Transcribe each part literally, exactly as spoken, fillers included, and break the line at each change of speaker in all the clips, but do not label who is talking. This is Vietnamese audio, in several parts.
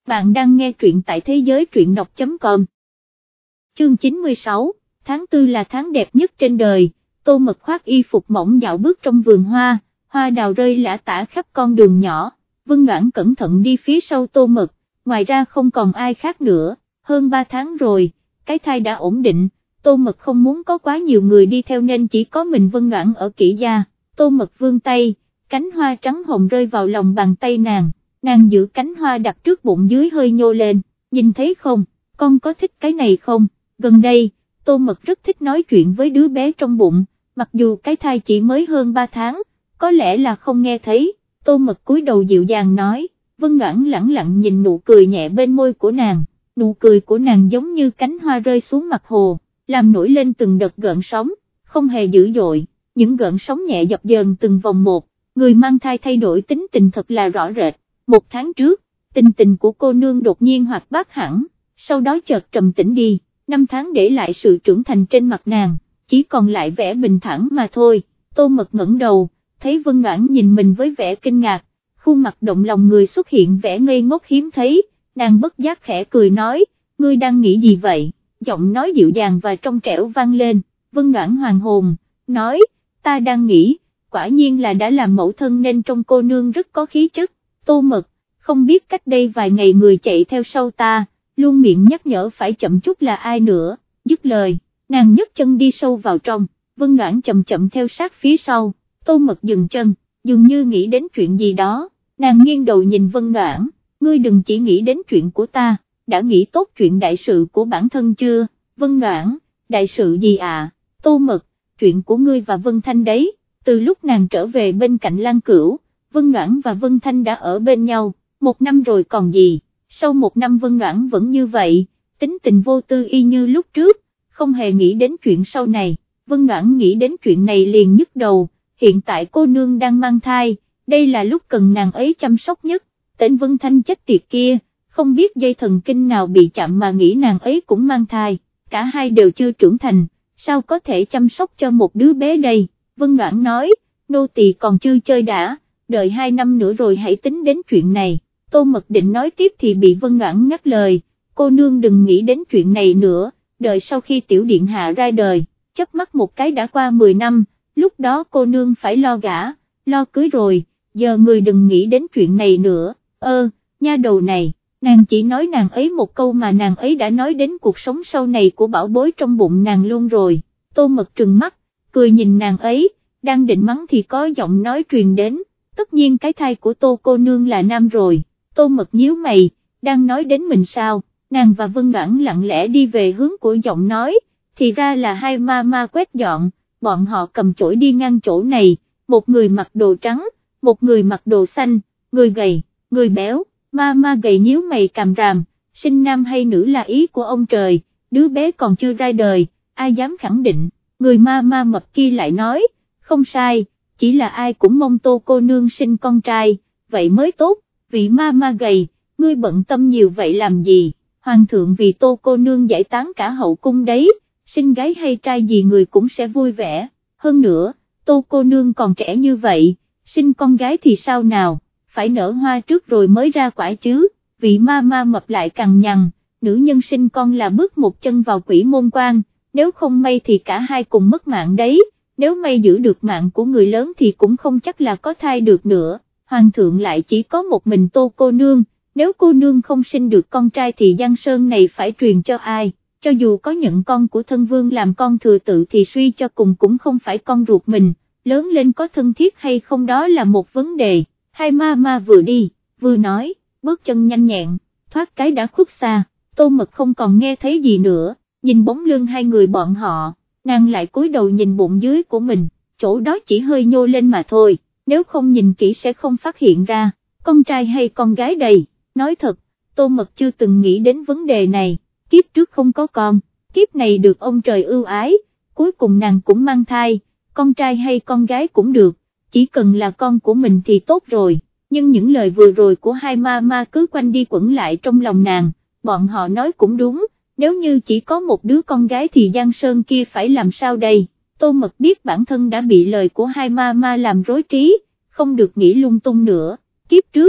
Bạn đang nghe truyện tại thế giới truyện đọc chấm com. Chương chín mươi sáu, tháng tư là tháng đẹp nhất trên đời, Tô Mật khoác y phục mỏng dạo bước trong vườn hoa, hoa đào rơi lả tả khắp con đường nhỏ, Vân Noãn cẩn thận đi phía sau Tô Mật, ngoài ra không còn ai khác nữa, hơn ba tháng rồi, cái thai đã ổn định, Tô Mật không muốn có quá nhiều người đi theo nên chỉ có mình Vân Noãn ở kỹ gia. Tô Mật vươn tay, cánh hoa trắng hồng rơi vào lòng bàn tay nàng. Nàng giữ cánh hoa đặt trước bụng dưới hơi nhô lên, nhìn thấy không, con có thích cái này không? Gần đây, Tô Mật rất thích nói chuyện với đứa bé trong bụng, mặc dù cái thai chỉ mới hơn ba tháng, có lẽ là không nghe thấy, Tô Mật cúi đầu dịu dàng nói, Vân Noãn lẳng lặng nhìn nụ cười nhẹ bên môi của nàng, nụ cười của nàng giống như cánh hoa rơi xuống mặt hồ, làm nổi lên từng đợt gợn sóng, không hề dữ dội, những gợn sóng nhẹ dập dờn từng vòng một, người mang thai thay đổi tính tình thật là rõ rệt. Một tháng trước, tình tình của cô nương đột nhiên hoạt bát hẳn, sau đó chợt trầm tĩnh đi, năm tháng để lại sự trưởng thành trên mặt nàng, chỉ còn lại vẻ bình thản mà thôi. Tô Mật ngẩng đầu, thấy Vân Noãn nhìn mình với vẻ kinh ngạc, khuôn mặt động lòng người xuất hiện vẻ ngây ngốc hiếm thấy, nàng bất giác khẽ cười nói, ngươi đang nghĩ gì vậy, giọng nói dịu dàng và trong trẻo vang lên, Vân Noãn hoàn hồn, nói, ta đang nghĩ, quả nhiên là đã làm mẫu thân nên trong cô nương rất có khí chất. Tô Mật, không biết cách đây vài ngày người chạy theo sau ta, luôn miệng nhắc nhở phải chậm chút là ai nữa, dứt lời, nàng nhấc chân đi sâu vào trong, Vân Noãn chậm chậm theo sát phía sau, Tô Mật dừng chân, dường như nghĩ đến chuyện gì đó, nàng nghiêng đầu nhìn Vân Noãn, ngươi đừng chỉ nghĩ đến chuyện của ta, đã nghĩ tốt chuyện đại sự của bản thân chưa? Vân Noãn, đại sự gì à? Tô Mật, chuyện của ngươi và Vân Thanh đấy, từ lúc nàng trở về bên cạnh Lan Cửu, Vân Noãn và Vân Thanh đã ở bên nhau, một năm rồi còn gì, sau một năm Vân Noãn vẫn như vậy, tính tình vô tư y như lúc trước, không hề nghĩ đến chuyện sau này, Vân Noãn nghĩ đến chuyện này liền nhức đầu, hiện tại cô nương đang mang thai, đây là lúc cần nàng ấy chăm sóc nhất, tên Vân Thanh chết tiệt kia, không biết dây thần kinh nào bị chạm mà nghĩ nàng ấy cũng mang thai, cả hai đều chưa trưởng thành, sao có thể chăm sóc cho một đứa bé đây, Vân Noãn nói, nô tỳ còn chưa chơi đã. Đợi hai năm nữa rồi hãy tính đến chuyện này, Tô Mật định nói tiếp thì bị Vân Noãn ngắt lời, cô nương đừng nghĩ đến chuyện này nữa, đợi sau khi tiểu điện hạ ra đời, chớp mắt một cái đã qua mười năm, lúc đó cô nương phải lo gả, lo cưới rồi, giờ người đừng nghĩ đến chuyện này nữa, ơ, nha đầu này, nàng chỉ nói nàng ấy một câu mà nàng ấy đã nói đến cuộc sống sau này của bảo bối trong bụng nàng luôn rồi, Tô Mật trừng mắt, cười nhìn nàng ấy, đang định mắng thì có giọng nói truyền đến. Tất nhiên cái thai của Tô cô nương là nam rồi, Tô Mật nhíu mày, đang nói đến mình sao, nàng và Vân Noãn lặng lẽ đi về hướng của giọng nói, thì ra là hai ma ma quét dọn, bọn họ cầm chổi đi ngang chỗ này, một người mặc đồ trắng, một người mặc đồ xanh, người gầy, người béo, ma ma gầy nhíu mày càm ràm, sinh nam hay nữ là ý của ông trời, đứa bé còn chưa ra đời, ai dám khẳng định, người ma ma mập kia lại nói, không sai. Chỉ là ai cũng mong Tô cô nương sinh con trai, vậy mới tốt, vị ma ma gầy, ngươi bận tâm nhiều vậy làm gì, hoàng thượng vì Tô cô nương giải tán cả hậu cung đấy, sinh gái hay trai gì người cũng sẽ vui vẻ, hơn nữa, Tô cô nương còn trẻ như vậy, sinh con gái thì sao nào, phải nở hoa trước rồi mới ra quả chứ, vị ma ma mập lại cằn nhằn, nữ nhân sinh con là bước một chân vào quỷ môn quan, nếu không may thì cả hai cùng mất mạng đấy. Nếu may giữ được mạng của người lớn thì cũng không chắc là có thai được nữa, hoàng thượng lại chỉ có một mình Tô cô nương, nếu cô nương không sinh được con trai thì Giang Sơn này phải truyền cho ai, cho dù có nhận con của thân vương làm con thừa tự thì suy cho cùng cũng không phải con ruột mình, lớn lên có thân thiết hay không đó là một vấn đề, hai ma ma vừa đi, vừa nói, bước chân nhanh nhẹn, thoát cái đã khuất xa, Tô Mật không còn nghe thấy gì nữa, nhìn bóng lưng hai người bọn họ. Nàng lại cúi đầu nhìn bụng dưới của mình, chỗ đó chỉ hơi nhô lên mà thôi, nếu không nhìn kỹ sẽ không phát hiện ra, con trai hay con gái đây, nói thật, Tô Mật chưa từng nghĩ đến vấn đề này, kiếp trước không có con, kiếp này được ông trời ưu ái, cuối cùng nàng cũng mang thai, con trai hay con gái cũng được, chỉ cần là con của mình thì tốt rồi, nhưng những lời vừa rồi của hai ma ma cứ quanh đi quẩn lại trong lòng nàng, bọn họ nói cũng đúng. Nếu như chỉ có một đứa con gái thì Giang Sơn kia phải làm sao đây, Tô Mật biết bản thân đã bị lời của hai ma ma làm rối trí, không được nghĩ lung tung nữa, kiếp trước,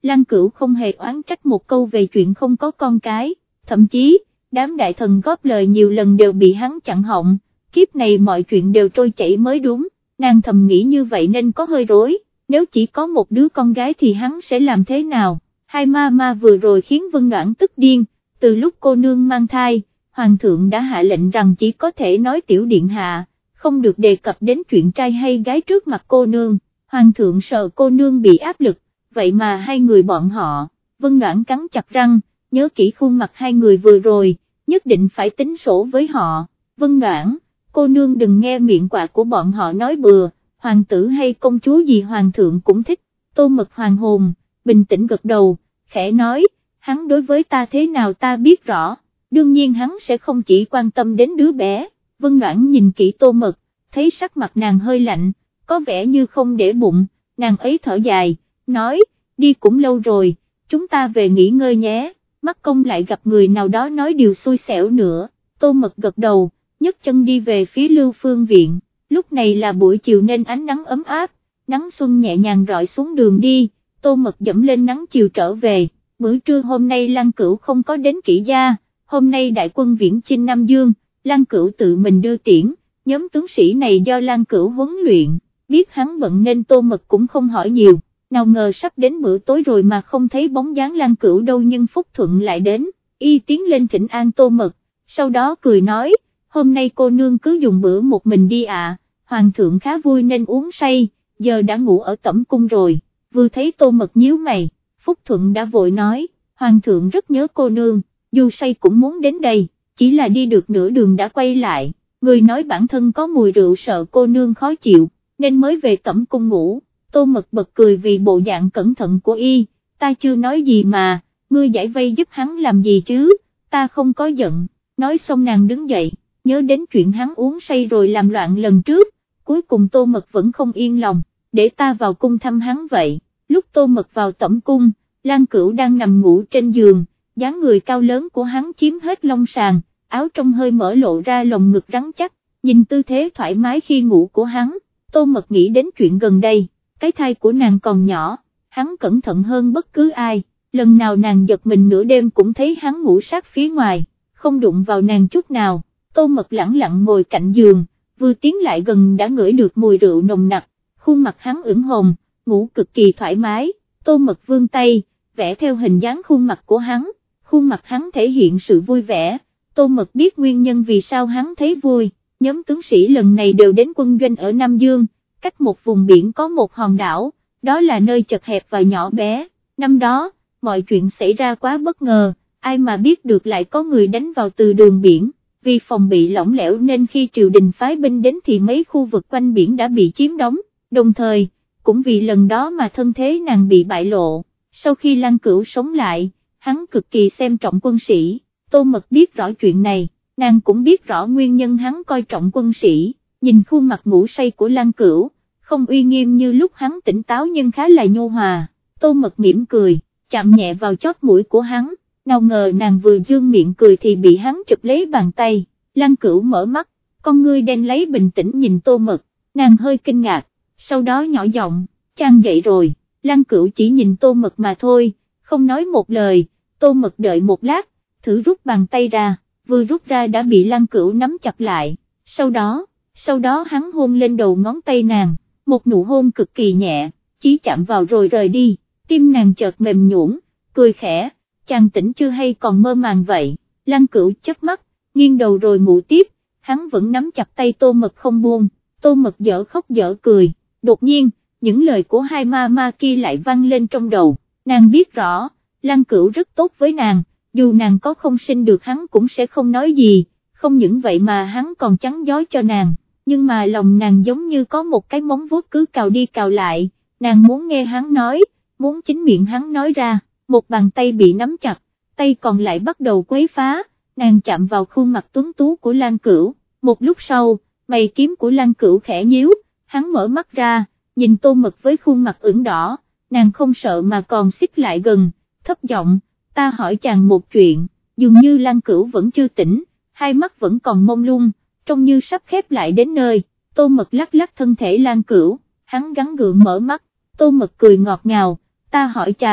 Lăng Cửu không hề oán trách một câu về chuyện không có con cái, thậm chí, đám đại thần góp lời nhiều lần đều bị hắn chặn họng, kiếp này mọi chuyện đều trôi chảy mới đúng, nàng thầm nghĩ như vậy nên có hơi rối, nếu chỉ có một đứa con gái thì hắn sẽ làm thế nào, hai ma ma vừa rồi khiến Vân Đoản tức điên, từ lúc cô nương mang thai, Hoàng thượng đã hạ lệnh rằng chỉ có thể nói tiểu điện hạ, không được đề cập đến chuyện trai hay gái trước mặt cô nương, Hoàng thượng sợ cô nương bị áp lực, vậy mà hai người bọn họ, Vân Đoản cắn chặt răng, nhớ kỹ khuôn mặt hai người vừa rồi, nhất định phải tính sổ với họ, Vân Đoản, cô nương đừng nghe miệng quạ của bọn họ nói bừa, hoàng tử hay công chúa gì hoàng thượng cũng thích, Tô Mật hoàng hồn, bình tĩnh gật đầu, khẽ nói, hắn đối với ta thế nào ta biết rõ, đương nhiên hắn sẽ không chỉ quan tâm đến đứa bé, Vân Đoản nhìn kỹ Tô Mật, thấy sắc mặt nàng hơi lạnh, có vẻ như không để bụng, nàng ấy thở dài, nói, đi cũng lâu rồi, chúng ta về nghỉ ngơi nhé, mắc công lại gặp người nào đó nói điều xui xẻo nữa, Tô Mật gật đầu, nhấc chân đi về phía Lưu Phương Viện, lúc này là buổi chiều nên ánh nắng ấm áp, nắng xuân nhẹ nhàng rọi xuống đường đi, Tô Mật dẫm lên nắng chiều trở về, bữa trưa hôm nay Lăng Cửu không có đến Kỷ gia, hôm nay đại quân viễn chinh Nam Dương, Lăng Cửu tự mình đưa tiễn, nhóm tướng sĩ này do Lăng Cửu huấn luyện, biết hắn bận nên Tô Mật cũng không hỏi nhiều, nào ngờ sắp đến bữa tối rồi mà không thấy bóng dáng Lăng Cửu đâu nhưng Phúc Thuận lại đến, y tiến lên thỉnh an Tô Mật, sau đó cười nói, hôm nay cô nương cứ dùng bữa một mình đi ạ, Hoàng thượng khá vui nên uống say, giờ đã ngủ ở tẩm cung rồi, vừa thấy Tô Mật nhíu mày, Phúc Thuận đã vội nói, Hoàng thượng rất nhớ cô nương, dù say cũng muốn đến đây, chỉ là đi được nửa đường đã quay lại, người nói bản thân có mùi rượu sợ cô nương khó chịu, nên mới về tẩm cung ngủ, Tô Mật bật cười vì bộ dạng cẩn thận của y, ta chưa nói gì mà, ngươi giải vây giúp hắn làm gì chứ, ta không có giận, nói xong nàng đứng dậy, nhớ đến chuyện hắn uống say rồi làm loạn lần trước, cuối cùng Tô Mật vẫn không yên lòng, để ta vào cung thăm hắn vậy, lúc Tô Mật vào tẩm cung, Lăng Cửu đang nằm ngủ trên giường, dáng người cao lớn của hắn chiếm hết lông sàn, áo trong hơi mở lộ ra lồng ngực rắn chắc, nhìn tư thế thoải mái khi ngủ của hắn, Tô Mật nghĩ đến chuyện gần đây, cái thai của nàng còn nhỏ, hắn cẩn thận hơn bất cứ ai, lần nào nàng giật mình nửa đêm cũng thấy hắn ngủ sát phía ngoài, không đụng vào nàng chút nào, Tô Mật lẳng lặng ngồi cạnh giường, vừa tiến lại gần đã ngửi được mùi rượu nồng nặc, khuôn mặt hắn ửng hồng, ngủ cực kỳ thoải mái, Tô Mật vươn tay, vẽ theo hình dáng khuôn mặt của hắn, khuôn mặt hắn thể hiện sự vui vẻ, Tô Mật biết nguyên nhân vì sao hắn thấy vui, nhóm tướng sĩ lần này đều đến quân doanh ở Nam Dương, cách một vùng biển có một hòn đảo, đó là nơi chật hẹp và nhỏ bé, năm đó, mọi chuyện xảy ra quá bất ngờ, ai mà biết được lại có người đánh vào từ đường biển, vì phòng bị lỏng lẻo nên khi triều đình phái binh đến thì mấy khu vực quanh biển đã bị chiếm đóng, đồng thời, cũng vì lần đó mà thân thế nàng bị bại lộ, sau khi Lăng Cửu sống lại, hắn cực kỳ xem trọng quân sĩ, Tô Mật biết rõ chuyện này, nàng cũng biết rõ nguyên nhân hắn coi trọng quân sĩ, nhìn khuôn mặt ngủ say của Lăng Cửu, không uy nghiêm như lúc hắn tỉnh táo nhưng khá là nhu hòa, Tô Mật mỉm cười, chạm nhẹ vào chóp mũi của hắn, nào ngờ nàng vừa dương miệng cười thì bị hắn chụp lấy bàn tay, Lăng Cửu mở mắt, con ngươi đen lấy bình tĩnh nhìn Tô Mật, nàng hơi kinh ngạc, sau đó nhỏ giọng, chàng dậy rồi, Lăng Cửu chỉ nhìn Tô Mật mà thôi, không nói một lời, Tô Mật đợi một lát, thử rút bàn tay ra, vừa rút ra đã bị Lăng Cửu nắm chặt lại, sau đó, sau đó hắn hôn lên đầu ngón tay nàng, một nụ hôn cực kỳ nhẹ, chỉ chạm vào rồi rời đi, tim nàng chợt mềm nhũn, cười khẽ, chàng tỉnh chưa hay còn mơ màng vậy, Lăng Cửu chớp mắt, nghiêng đầu rồi ngủ tiếp, hắn vẫn nắm chặt tay Tô Mật không buông, Tô Mật dở khóc dở cười, đột nhiên, những lời của hai ma ma kia lại vang lên trong đầu, nàng biết rõ, Lăng Cửu rất tốt với nàng, dù nàng có không sinh được hắn cũng sẽ không nói gì, không những vậy mà hắn còn chắn gió cho nàng, nhưng mà lòng nàng giống như có một cái móng vuốt cứ cào đi cào lại, nàng muốn nghe hắn nói, muốn chính miệng hắn nói ra, một bàn tay bị nắm chặt, tay còn lại bắt đầu quấy phá, nàng chạm vào khuôn mặt tuấn tú của Lăng Cửu, một lúc sau, mày kiếm của Lăng Cửu khẽ nhíu, hắn mở mắt ra, nhìn Tô Mật với khuôn mặt ửng đỏ, nàng không sợ mà còn xích lại gần, thấp giọng, ta hỏi chàng một chuyện, dường như Lăng Cửu vẫn chưa tỉnh, hai mắt vẫn còn mông lung, trông như sắp khép lại đến nơi, Tô Mật lắc lắc thân thể Lăng Cửu, hắn gắng gượng mở mắt, Tô Mật cười ngọt ngào, ta hỏi chàng,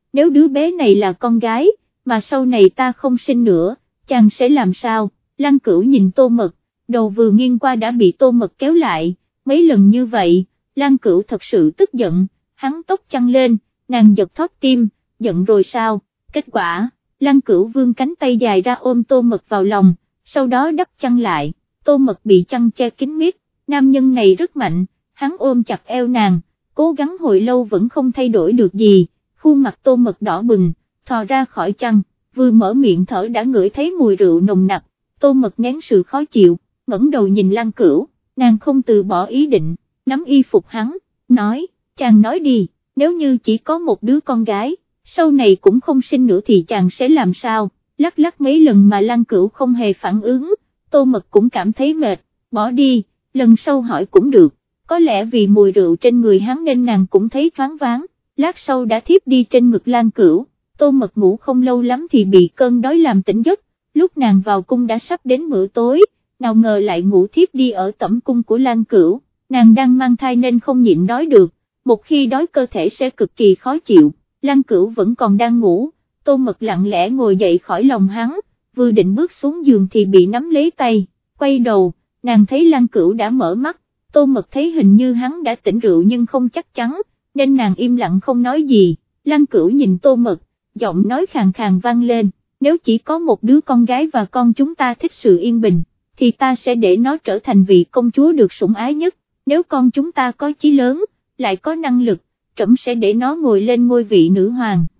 nếu đứa bé này là con gái, mà sau này ta không sinh nữa, chàng sẽ làm sao? Lăng Cửu nhìn Tô Mật, đầu vừa nghiêng qua đã bị Tô Mật kéo lại, mấy lần như vậy, Lăng Cửu thật sự tức giận, hắn tóc chăn lên, nàng giật thót tim, giận rồi sao? Kết quả, Lăng Cửu vươn cánh tay dài ra ôm Tô Mật vào lòng, sau đó đắp chăn lại, Tô Mật bị chăn che kín mít, nam nhân này rất mạnh, hắn ôm chặt eo nàng, cố gắng hồi lâu vẫn không thay đổi được gì, khuôn mặt Tô Mật đỏ bừng, thò ra khỏi chăn, vừa mở miệng thở đã ngửi thấy mùi rượu nồng nặc, Tô Mật nén sự khó chịu, ngẩng đầu nhìn Lăng Cửu, nàng không từ bỏ ý định, nắm y phục hắn, nói, chàng nói đi, nếu như chỉ có một đứa con gái, sau này cũng không sinh nữa thì chàng sẽ làm sao? Lắc lắc mấy lần mà Lăng Cửu không hề phản ứng, Tô Mật cũng cảm thấy mệt, bỏ đi, lần sau hỏi cũng được, có lẽ vì mùi rượu trên người hắn nên nàng cũng thấy choáng váng, lát sau đã thiếp đi trên ngực Lăng Cửu, Tô Mật ngủ không lâu lắm thì bị cơn đói làm tỉnh giấc, lúc nàng vào cung đã sắp đến bữa tối, nào ngờ lại ngủ thiếp đi ở tẩm cung của Lăng Cửu, nàng đang mang thai nên không nhịn đói được, một khi đói cơ thể sẽ cực kỳ khó chịu, Lăng Cửu vẫn còn đang ngủ, Tô Mật lặng lẽ ngồi dậy khỏi lòng hắn, vừa định bước xuống giường thì bị nắm lấy tay, quay đầu, nàng thấy Lăng Cửu đã mở mắt, Tô Mật thấy hình như hắn đã tỉnh rượu nhưng không chắc chắn, nên nàng im lặng không nói gì, Lăng Cửu nhìn Tô Mật, giọng nói khàn khàn vang lên, nếu chỉ có một đứa con gái và con chúng ta thích sự yên bình, thì ta sẽ để nó trở thành vị công chúa được sủng ái nhất, nếu con chúng ta có chí lớn, lại có năng lực, trẫm sẽ để nó ngồi lên ngôi vị nữ hoàng.